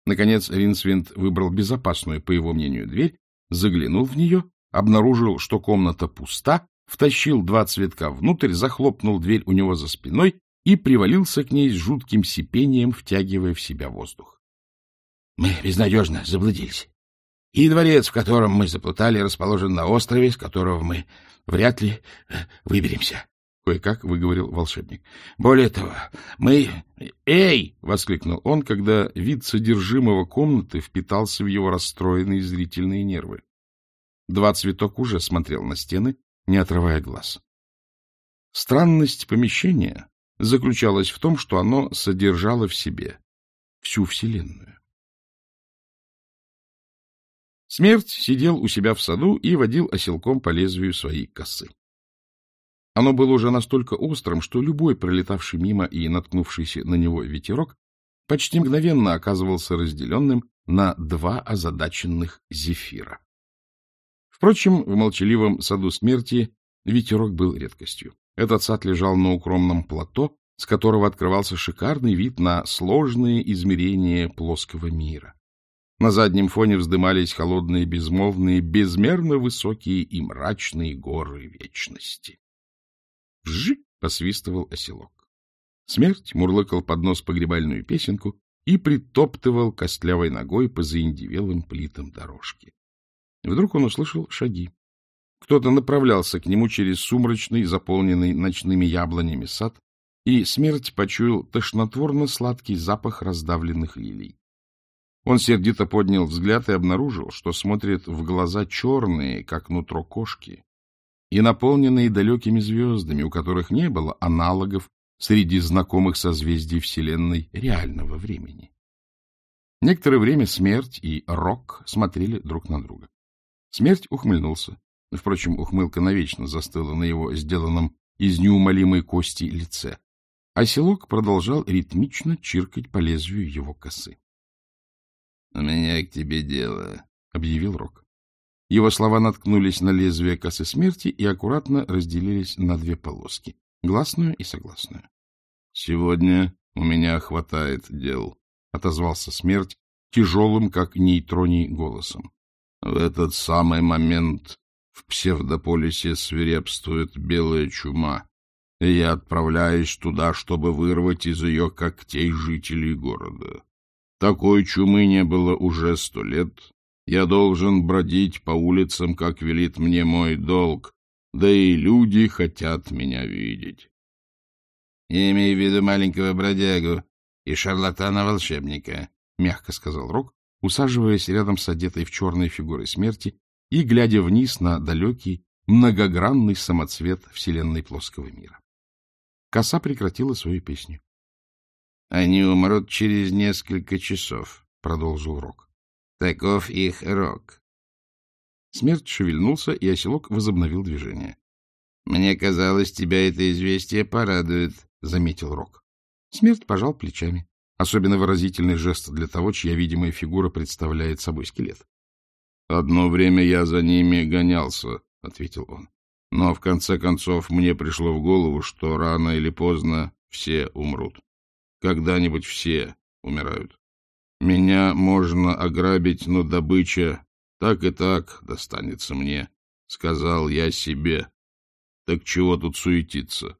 Наконец Ринсвинд выбрал безопасную, по его мнению, дверь, заглянул в нее, обнаружил, что комната пуста, втащил 2 цветка внутрь, захлопнул дверь у него за спиной и привалился к ней с жутким сипением, втягивая в себя воздух. — Мы безнадежно заблудились. И дворец, в котором мы заплутали, расположен на острове, с которого мы вряд ли выберемся, — кое-как выговорил волшебник. — Более того, мы... — Эй! — воскликнул он, когда вид содержимого комнаты впитался в его расстроенные зрительные нервы. 2 цветок уже смотрел на стены, не отрывая глаз. Странность помещения заключалась в том, что оно содержало в себе всю Вселенную. Смерть сидел у себя в саду и водил оселком по лезвию своей косы. Оно было уже настолько острым, что любой пролетавший мимо и наткнувшийся на него ветерок почти мгновенно оказывался разделенным на 2 озадаченных зефира. Впрочем, в молчаливом саду смерти ветерок был редкостью. Этот сад лежал на укромном плато, с которого открывался шикарный вид на сложные измерения плоского мира. На заднем фоне вздымались холодные, безмолвные, безмерно высокие и мрачные горы вечности. «Вжик!» — посвистывал оселок. Смерть мурлыкал под нос погребальную песенку и притоптывал костлявой ногой по заиндевелым плитам дорожки. Вдруг он услышал шаги. Кто-то направлялся к нему через сумрачный, заполненный ночными яблонями сад, и смерть почуял тошнотворно-сладкий запах раздавленных лилий. Он сердито поднял взгляд и обнаружил, что смотрит в глаза черные, как нутро кошки, и наполненные далекими звездами, у которых не было аналогов среди знакомых созвездий Вселенной реального времени. Некоторое время смерть и Рок смотрели друг на друга. Смерть ухмыльнулся. Впрочем, ухмылка навечно застыла на его сделанном из неумолимой кости лице. А селок продолжал ритмично чиркать по лезвию его косы. — У меня к тебе дело, — объявил Рок. Его слова наткнулись на лезвие косы смерти и аккуратно разделились на 2 полоски — гласную и согласную. — Сегодня у меня хватает дел, — отозвался смерть тяжелым, как нейтроний, голосом. В этот самый момент в псевдополисе свирепствует белая чума, и я отправляюсь туда, чтобы вырвать из ее когтей жителей города. Такой чумы не было уже 100 лет. Я должен бродить по улицам, как велит мне мой долг, да и люди хотят меня видеть. — Я имею в виду маленького бродягу и шарлатана-волшебника, — мягко сказал Рок, усаживаясь рядом с одетой в черной фигурой смерти и глядя вниз на далекий, многогранный самоцвет вселенной плоского мира. Коса прекратила свою песню. — Они умрут через несколько часов, — продолжил Рок. — Таков их рок. Смерть шевельнулся, и оселок возобновил движение. — Мне казалось, тебя это известие порадует, — заметил Рок. Смерть пожал плечами. Особенно выразительный жест для того, чья видимая фигура представляет собой скелет. — Одно время я за ними гонялся, — ответил он. — Но в конце концов мне пришло в голову, что рано или поздно все умрут. Когда-нибудь все умирают. Меня можно ограбить, но добыча так и так достанется мне, — сказал я себе. Так чего тут суетиться?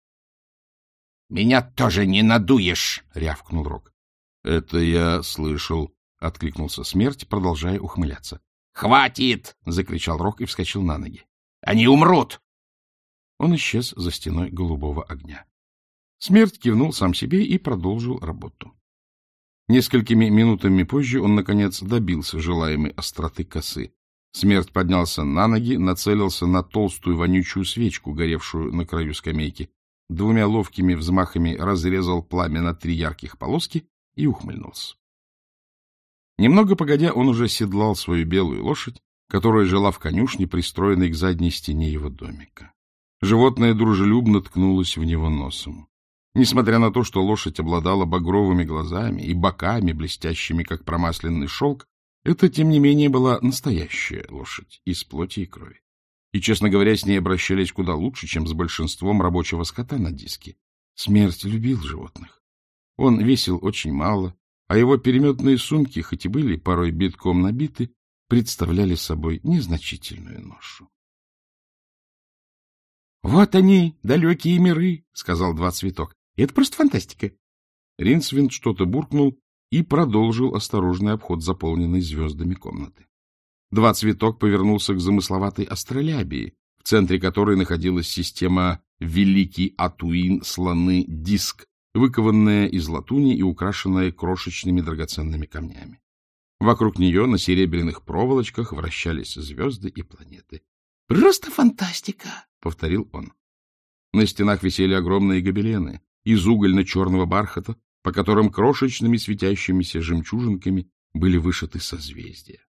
— Меня тоже не надуешь, — рявкнул Рок. — Это я слышал, — откликнулся смерть, продолжая ухмыляться. — Хватит! — закричал Рок и вскочил на ноги. — Они умрут! Он исчез за стеной голубого огня. Смерть кивнул сам себе и продолжил работу. Несколькими минутами позже он, наконец, добился желаемой остроты косы. Смерть поднялся на ноги, нацелился на толстую вонючую свечку, горевшую на краю скамейки, 2 ловкими взмахами разрезал пламя на 3 ярких полоски и ухмыльнулся. Немного погодя, он уже седлал свою белую лошадь, которая жила в конюшне, пристроенной к задней стене его домика. Животное дружелюбно ткнулось в него носом. Несмотря на то, что лошадь обладала багровыми глазами и боками, блестящими, как промасленный шелк, это, тем не менее, была настоящая лошадь из плоти и крови. И, честно говоря, с ней обращались куда лучше, чем с большинством рабочего скота на диске. Смерть любил животных. Он весил очень мало, а его переметные сумки, хоть и были порой битком набиты, представляли собой незначительную ношу. — Вот они, далекие миры, — сказал Два Цветок. — Это просто фантастика. Ринсвинд что-то буркнул и продолжил осторожный обход заполненной звездами комнаты. Два Цветок повернулся к замысловатой астролябии, в центре которой находилась система «Великий Атуин слоны-диск», выкованная из латуни и украшенная крошечными драгоценными камнями. Вокруг нее на серебряных проволочках вращались звезды и планеты. — Просто фантастика! — повторил он. На стенах висели огромные гобелены из угольно-черного бархата, по которым крошечными светящимися жемчужинками были вышиты созвездия.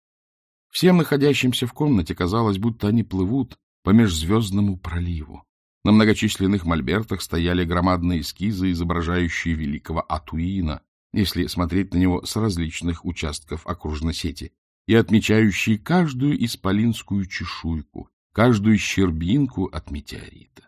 Всем находящимся в комнате казалось, будто они плывут по межзвездному проливу. На многочисленных мольбертах стояли громадные эскизы, изображающие великого Атуина, если смотреть на него с различных участков окружной сети, и отмечающие каждую исполинскую чешуйку, каждую щербинку от метеорита.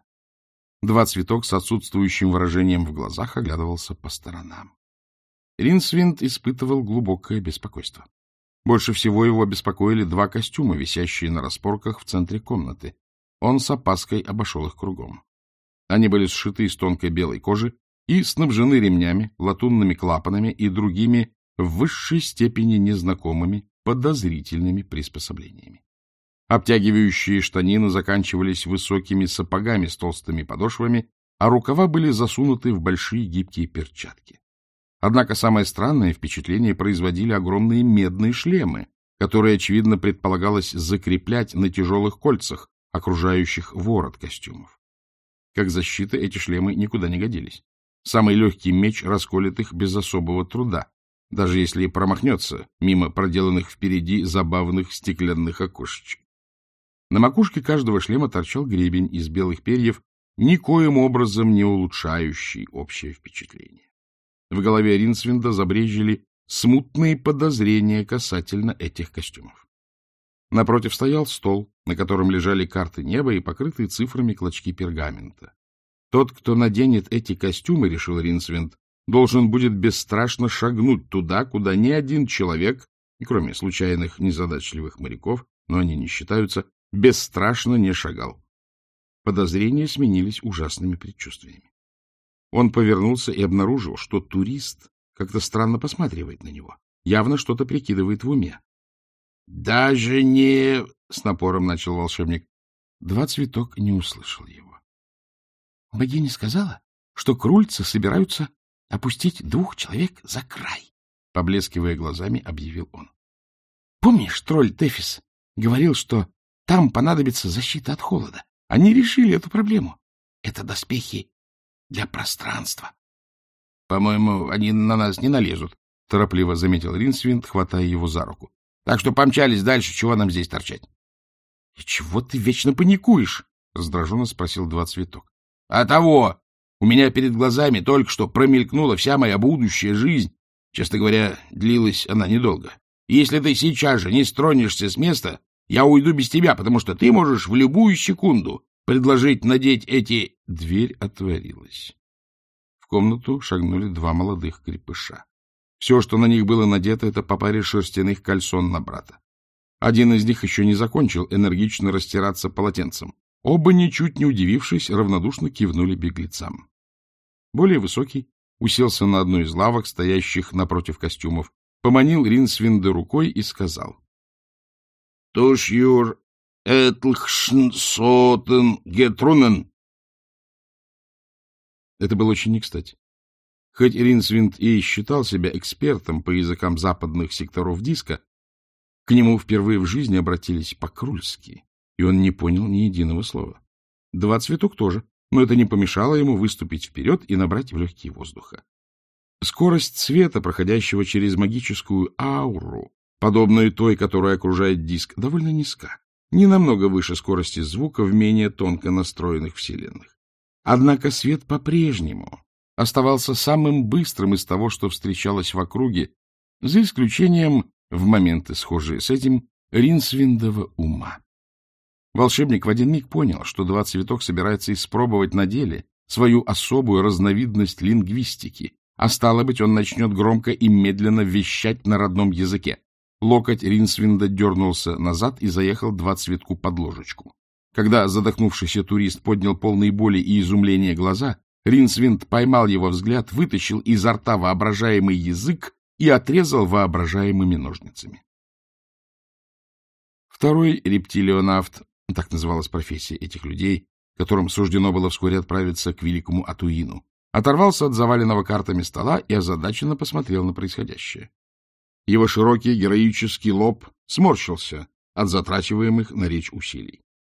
Два Цветок с отсутствующим выражением в глазах оглядывался по сторонам. Ринсвинд испытывал глубокое беспокойство. Больше всего его беспокоили два костюма, висящие на распорках в центре комнаты. Он с опаской обошел их кругом. Они были сшиты из тонкой белой кожи и снабжены ремнями, латунными клапанами и другими в высшей степени незнакомыми, подозрительными приспособлениями. Обтягивающие штанины заканчивались высокими сапогами с толстыми подошвами, а рукава были засунуты в большие гибкие перчатки. Однако самое странное впечатление производили огромные медные шлемы, которые, очевидно, предполагалось закреплять на тяжелых кольцах, окружающих ворот костюмов. Как защита эти шлемы никуда не годились. Самый легкий меч расколет их без особого труда, даже если промахнется мимо проделанных впереди забавных стеклянных окошечек. На макушке каждого шлема торчал гребень из белых перьев, никоим образом не улучшающий общее впечатление. В голове Ринсвинда забрезжили смутные подозрения касательно этих костюмов. Напротив стоял стол, на котором лежали карты неба и покрытые цифрами клочки пергамента. Тот, кто наденет эти костюмы, решил Ринсвинд, должен будет бесстрашно шагнуть туда, куда ни один человек, кроме случайных незадачливых моряков, но они не считаются, бесстрашно не шагал. Подозрения сменились ужасными предчувствиями. Он повернулся и обнаружил, что турист как-то странно посматривает на него, явно что-то прикидывает в уме. — Даже не... — с напором начал волшебник. Два Цветок не услышал его. — Богиня сказала, что крульцы собираются опустить 2 человек за край, — поблескивая глазами, объявил он. — Помнишь, тролль Тефис говорил, что там понадобится защита от холода? Они решили эту проблему. Это доспехи для пространства. — По-моему, они на нас не налезут, — торопливо заметил Ринсвинд, хватая его за руку. — Так что помчались дальше, чего нам здесь торчать? — И чего ты вечно паникуешь? — раздраженно спросил Два Цветок. — А того! У меня перед глазами только что промелькнула вся моя будущая жизнь. Честно говоря, длилась она недолго. И если ты сейчас же не стронешься с места, я уйду без тебя, потому что ты можешь в любую секунду предложить надеть эти... Дверь отворилась. В комнату шагнули 2 молодых крепыша. Все, что на них было надето, это по паре шерстяных кальсон на брата. Один из них еще не закончил энергично растираться полотенцем. Оба, ничуть не удивившись, равнодушно кивнули беглецам. Более высокий уселся на одну из лавок, стоящих напротив костюмов, поманил Ринсвинда рукой и сказал: — Туш юр этлхшн сотен гетрунен. Это было очень не кстати. Хоть Ринсвинд и считал себя экспертом по языкам западных секторов диска, к нему впервые в жизни обратились по-крульски, и он не понял ни единого слова. Два Цветок тоже, но это не помешало ему выступить вперед и набрать в легкие воздуха. Скорость света, проходящего через магическую ауру, подобную той, которая окружает диск, довольно низка, не намного выше скорости звука в менее тонко настроенных вселенных. Однако свет по-прежнему оставался самым быстрым из того, что встречалось в округе, за исключением, в моменты схожие с этим, Ринсвиндова ума. Волшебник в один миг понял, что Два Цветок собирается испробовать на деле свою особую разновидность лингвистики, а стало быть, он начнет громко и медленно вещать на родном языке. Локоть Ринсвинда дернулся назад и заехал два цветку под ложечку. Когда задохнувшийся турист поднял полные боли и изумления глаза, Ринсвинд поймал его взгляд, вытащил изо рта воображаемый язык и отрезал воображаемыми ножницами. Второй рептилионавт, так называлась профессия этих людей, которым суждено было вскоре отправиться к великому Атуину, оторвался от заваленного картами стола и озадаченно посмотрел на происходящее. Его широкий героический лоб сморщился от затрачиваемых на речь усилий.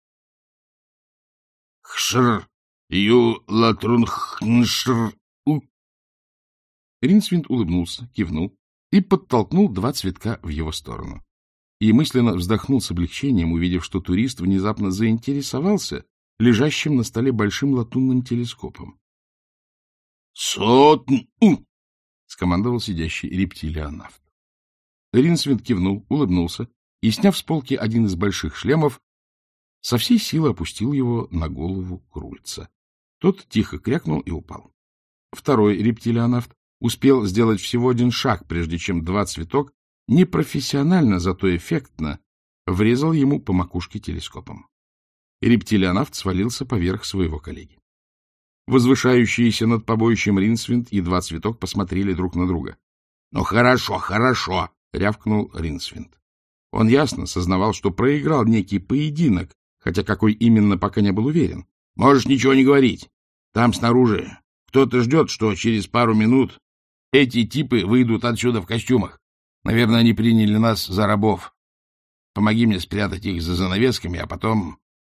— Хшр, ю латрун хншр у. Ринсвинд улыбнулся, кивнул и подтолкнул два цветка в его сторону. И мысленно вздохнул с облегчением, увидев, что турист внезапно заинтересовался лежащим на столе большим латунным телескопом. — Сотн-у! — скомандовал сидящий рептилионавт. Ринсвинд кивнул, улыбнулся и, сняв с полки один из больших шлемов, со всей силы опустил его на голову крульца. Тот тихо крякнул и упал. Второй рептилионавт успел сделать всего один шаг, прежде чем два цветок, непрофессионально, зато эффектно, врезал ему по макушке телескопом. Рептилионавт свалился поверх своего коллеги. Возвышающиеся над побоищем Ринсвинд и два цветок посмотрели друг на друга. — Ну, хорошо, хорошо! — рявкнул Ринсвинд. Он ясно сознавал, что проиграл некий поединок, хотя какой именно, пока не был уверен. — Можешь ничего не говорить. Там снаружи кто-то ждет, что через пару минут эти типы выйдут отсюда в костюмах. Наверное, они приняли нас за рабов. Помоги мне спрятать их за занавесками, а потом...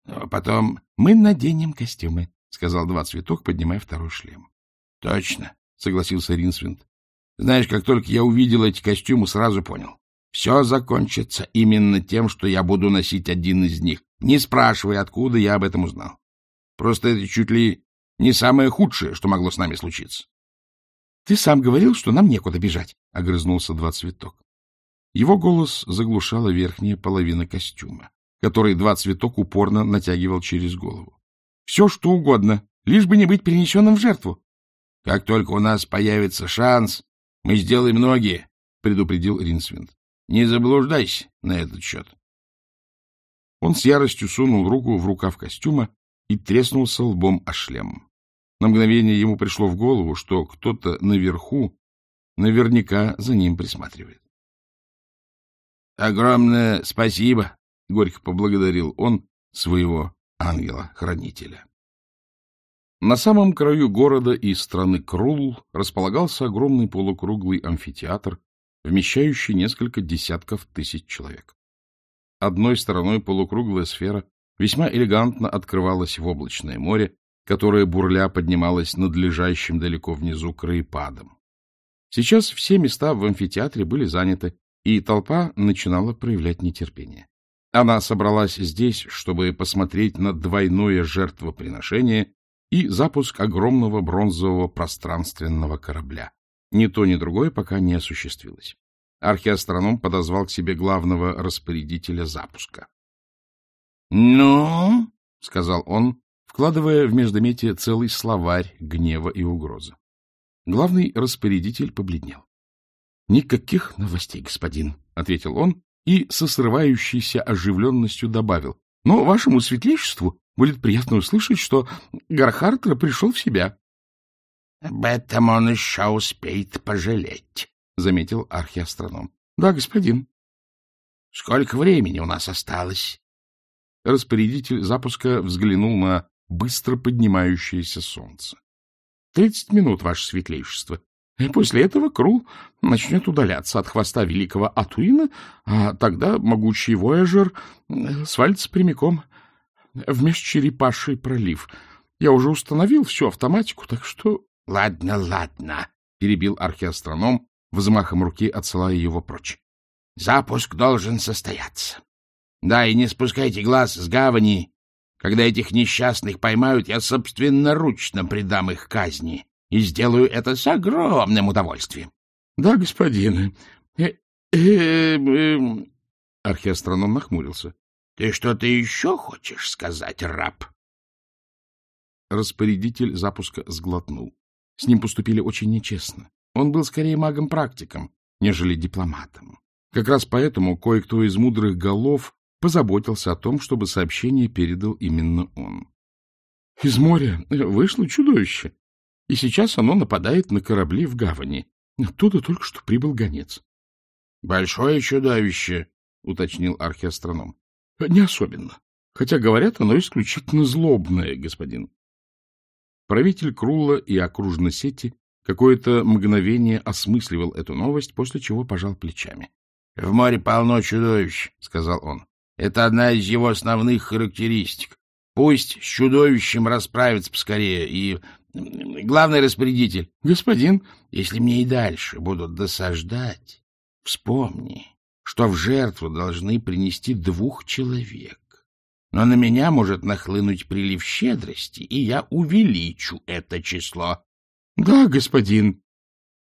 — Мы наденем костюмы, — сказал два цветок, поднимая второй шлем. — Точно, — согласился Ринсвинд. — Знаешь, как только я увидел эти костюмы, сразу понял. Все закончится именно тем, что я буду носить один из них. Не спрашивай, откуда я об этом узнал. Просто это чуть ли не самое худшее, что могло с нами случиться. — Ты сам говорил, что нам некуда бежать, — огрызнулся два цветок. Его голос заглушала верхняя половина костюма, который два цветок упорно натягивал через голову. — Все, что угодно, лишь бы не быть принесенным в жертву. — Как только у нас появится шанс, мы сделаем многие, — предупредил Ринсвинд. — Не заблуждайся на этот счет. Он с яростью сунул руку в рукав костюма и треснулся лбом о шлем. На мгновение ему пришло в голову, что кто-то наверху наверняка за ним присматривает. — Огромное спасибо! — горько поблагодарил он своего ангела-хранителя. На самом краю города и страны Крул располагался огромный полукруглый амфитеатр, вмещающий несколько десятков тысяч человек. Одной стороной полукруглая сфера весьма элегантно открывалась в облачное море, которое бурля поднималось над лежащим далеко внизу краепадом. Сейчас все места в амфитеатре были заняты, и толпа начинала проявлять нетерпение. Она собралась здесь, чтобы посмотреть на двойное жертвоприношение и запуск огромного бронзового пространственного корабля. Ни то, ни другое пока не осуществилось. Археостроном подозвал к себе главного распорядителя запуска. — Ну, — сказал он, вкладывая в междометие целый словарь гнева и угрозы. Главный распорядитель побледнел. — Никаких новостей, господин, — ответил он и со срывающейся оживленностью добавил. — Но вашему светлейшеству будет приятно услышать, что Гархартра пришел в себя. — Об этом он еще успеет пожалеть, — заметил археостроном. — Да, господин. — Сколько времени у нас осталось? Распорядитель запуска взглянул на быстро поднимающееся солнце. — 30 минут, ваше светлейшество. И после этого Крул начнет удаляться от хвоста великого Атуина, а тогда могучий Вояжер свалится прямиком в Межчерепаший пролив. Я уже установил всю автоматику, так что... — Ладно, ладно, — перебил археостроном, взмахом руки отсылая его прочь. — Запуск должен состояться. Да, и не спускайте глаз с гавани. Когда этих несчастных поймают, я собственноручно предам их казни и сделаю это с огромным удовольствием. — Да, господин. Археостроном нахмурился. — Ты что-то еще хочешь сказать, раб? Распорядитель запуска сглотнул. С ним поступили очень нечестно. Он был скорее магом-практиком, нежели дипломатом. Как раз поэтому кое-кто из мудрых голов позаботился о том, чтобы сообщение передал именно он. Из моря вышло чудовище, и сейчас оно нападает на корабли в гавани. Оттуда только что прибыл гонец. — Большое чудовище, — уточнил архиастроном. — Не особенно, хотя, говорят, оно исключительно злобное, господин. Правитель Крула и окружной сети какое-то мгновение осмысливал эту новость, после чего пожал плечами. — В море полно чудовищ, — сказал он. — Это одна из его основных характеристик. Пусть с чудовищем расправится поскорее, и главный распорядитель. — Господин, если мне и дальше будут досаждать, вспомни, что в жертву должны принести 2 человек. Но на меня может нахлынуть прилив щедрости, и я увеличу это число. — Да, господин,